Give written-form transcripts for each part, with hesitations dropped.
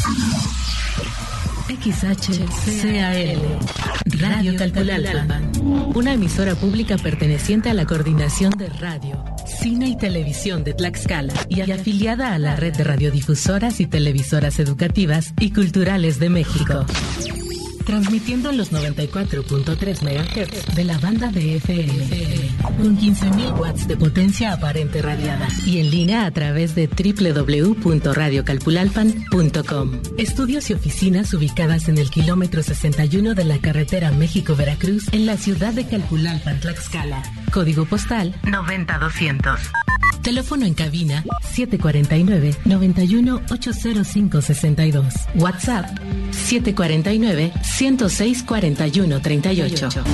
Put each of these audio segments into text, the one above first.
XHCAL, Radio Calpulalpan, una emisora pública perteneciente a la Coordinación de Radio, Cine y Televisión de Tlaxcala y afiliada a la Red de Radiodifusoras y Televisoras Educativas y Culturales de México. Transmitiendo en los 94.3 MHz de la banda de FM, con 15.000 watts de potencia aparente radiada y en línea a través de www.radiocalpulalpan.com. Estudios y oficinas ubicadas en el kilómetro 61 de la carretera México-Veracruz en la ciudad de Calpulalpan, Tlaxcala. Código postal 90200. Teléfono en cabina 749-91-805-62. WhatsApp 749-106-4138.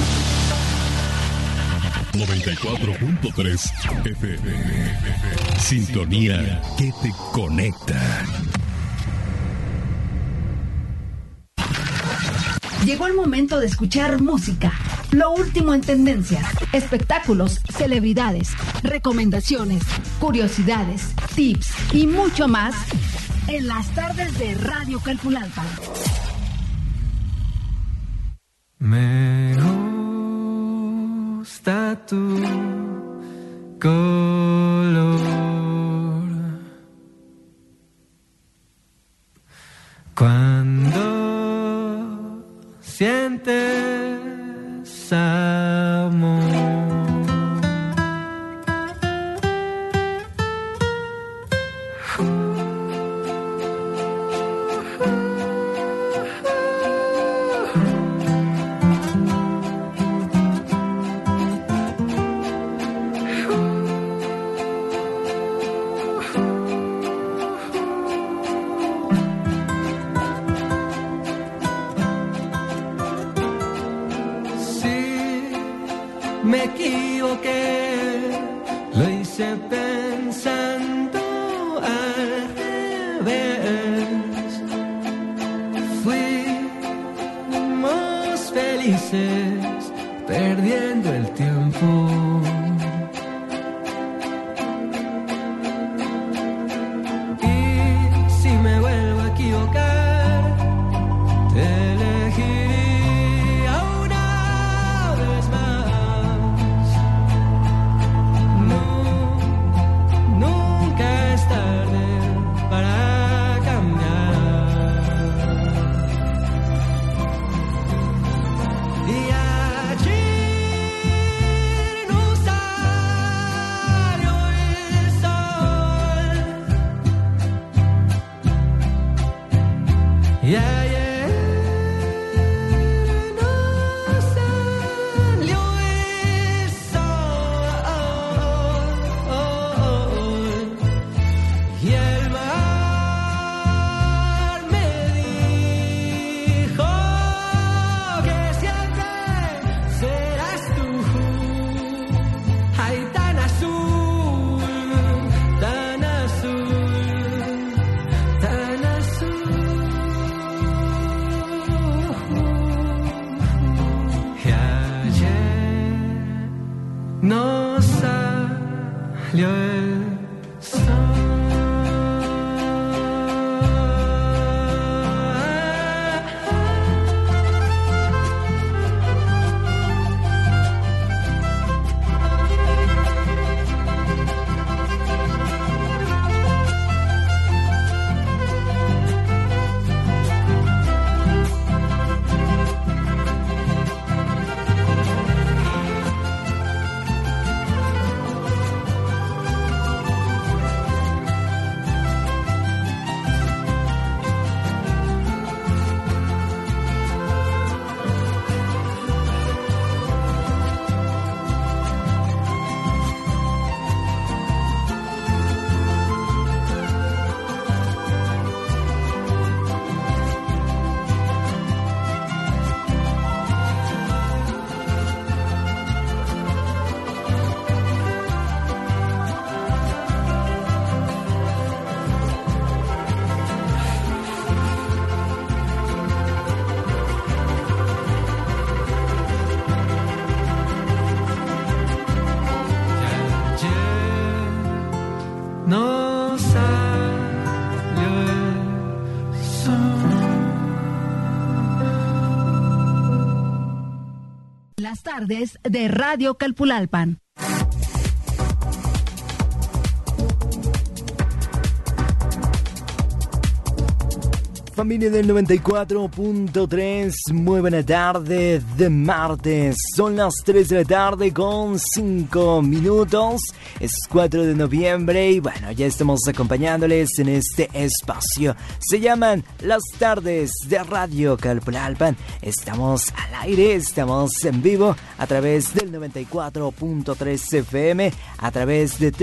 94.3 FM. Sintonía que te conecta. Llegó el momento de escuchar música, lo último en tendencias, espectáculos, celebridades, recomendaciones, curiosidades, tips y mucho más en las tardes de Radio Calpulalpan. Me gusta tu color cuando sientes amor. Me equivoqué, lo hice pensando al revés. Fuimos felices perdiendo el tiempo. Y si me vuelvo a equivocar, te elegiría una vez más. Nunca es tarde para cambiar. Y ayer no salió el sol. Y ayer no salió el sol. Y el mar me dijo que siempre serás tú. Ay, tan azul, tan azul, tan azul. Las tardes de Radio Calpulalpan. Familia del 94.3, muy buena tarde de martes. Son las 3 de la tarde con 5 minutos. Es 4 de noviembre y bueno, ya estamos acompañándoles en este espacio. Se llaman Las Tardes de Radio Calpulalpan. Estamos al aire, estamos en vivo a través del 94.3 FM, a través de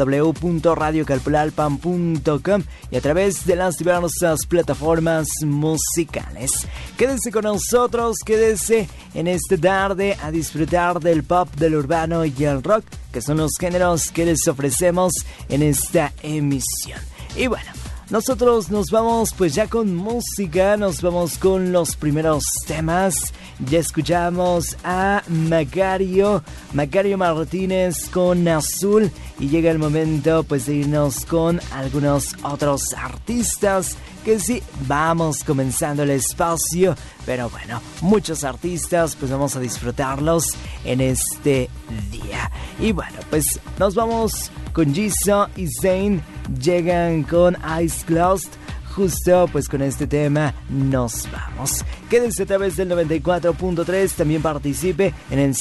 www.radiocalpulalpan.com y a través de las diversas plataformas musicales. Quédese con nosotros, quédese en esta tarde a disfrutar del pop, del urbano y el rock, que son los géneros que les ofrecemos en esta emisión. Y bueno, nosotros nos vamos pues ya con música, nos vamos con los primeros temas. Ya escuchamos a Macario Martínez con Azul y llega el momento pues de irnos con algunos otros artistas que sí, vamos comenzando el espacio, pero bueno, muchos artistas pues vamos a disfrutarlos en este día. Y bueno, pues nos vamos con Jisoo y Zayn, llegan con Eyes Closed. Justo pues con este tema nos vamos. Quédense a través del 94.3. También participe en el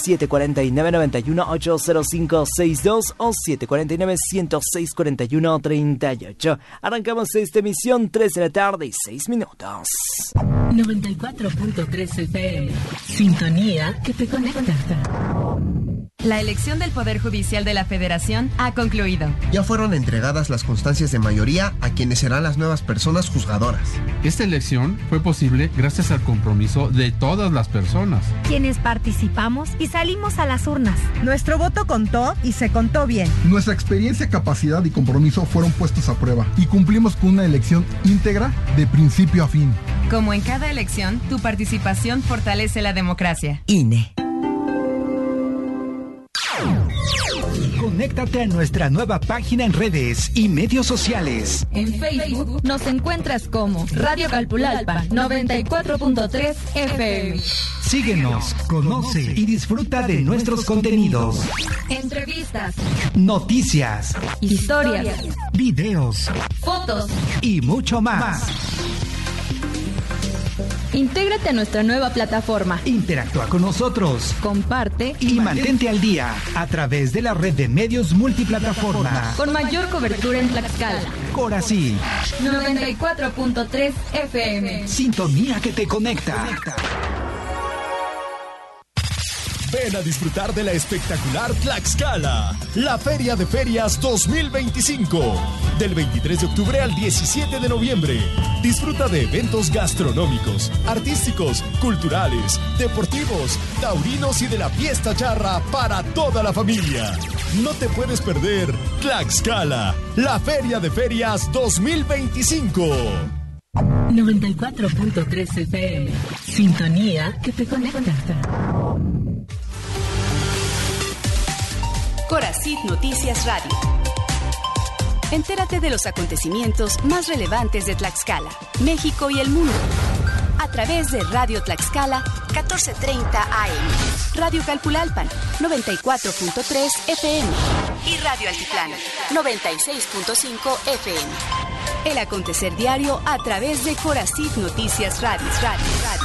749-91-80562 o 749-106-4138. Arrancamos esta emisión, 3 de la tarde y 6 minutos. 94.3 FM. Sintonía que te conecta. La elección del Poder Judicial de la Federación ha concluido. Ya fueron entregadas las constancias de mayoría a quienes serán las nuevas personas juzgadoras. Esta elección fue posible gracias al compromiso de todas las personas, quienes participamos y salimos a las urnas. Nuestro voto contó y se contó bien. Nuestra experiencia, capacidad y compromiso fueron puestos a prueba y cumplimos con una elección íntegra de principio a fin. Como en cada elección, tu participación fortalece la democracia. INE. Conéctate a nuestra nueva página en redes y medios sociales. En Facebook nos encuentras como Radio Calpulalpan 94.3 FM. Síguenos, conoce y disfruta de nuestros contenidos. Entrevistas, noticias, historias, videos, fotos y mucho más. Intégrate a nuestra nueva plataforma. Interactúa con nosotros. Comparte y mantente al día a través de la red de medios multiplataforma. Con mayor cobertura en Tlaxcala. Corací 94.3 FM. Sintonía que te conecta. Ven a disfrutar de la espectacular Tlaxcala, la Feria de Ferias 2025, del 23 de octubre al 17 de noviembre. Disfruta de eventos gastronómicos, artísticos, culturales, deportivos, taurinos y de la fiesta charra para toda la familia. No te puedes perder Tlaxcala, la Feria de Ferias 2025. 94.3 FM. Sintonía que te conecta. Corazit Noticias Radio. Entérate de los acontecimientos más relevantes de Tlaxcala, México y el mundo. A través de Radio Tlaxcala, 1430 AM. Radio Calpulalpan, 94.3 FM. Y Radio Altiplano, 96.5 FM. El acontecer diario a través de Corazit Noticias Radio.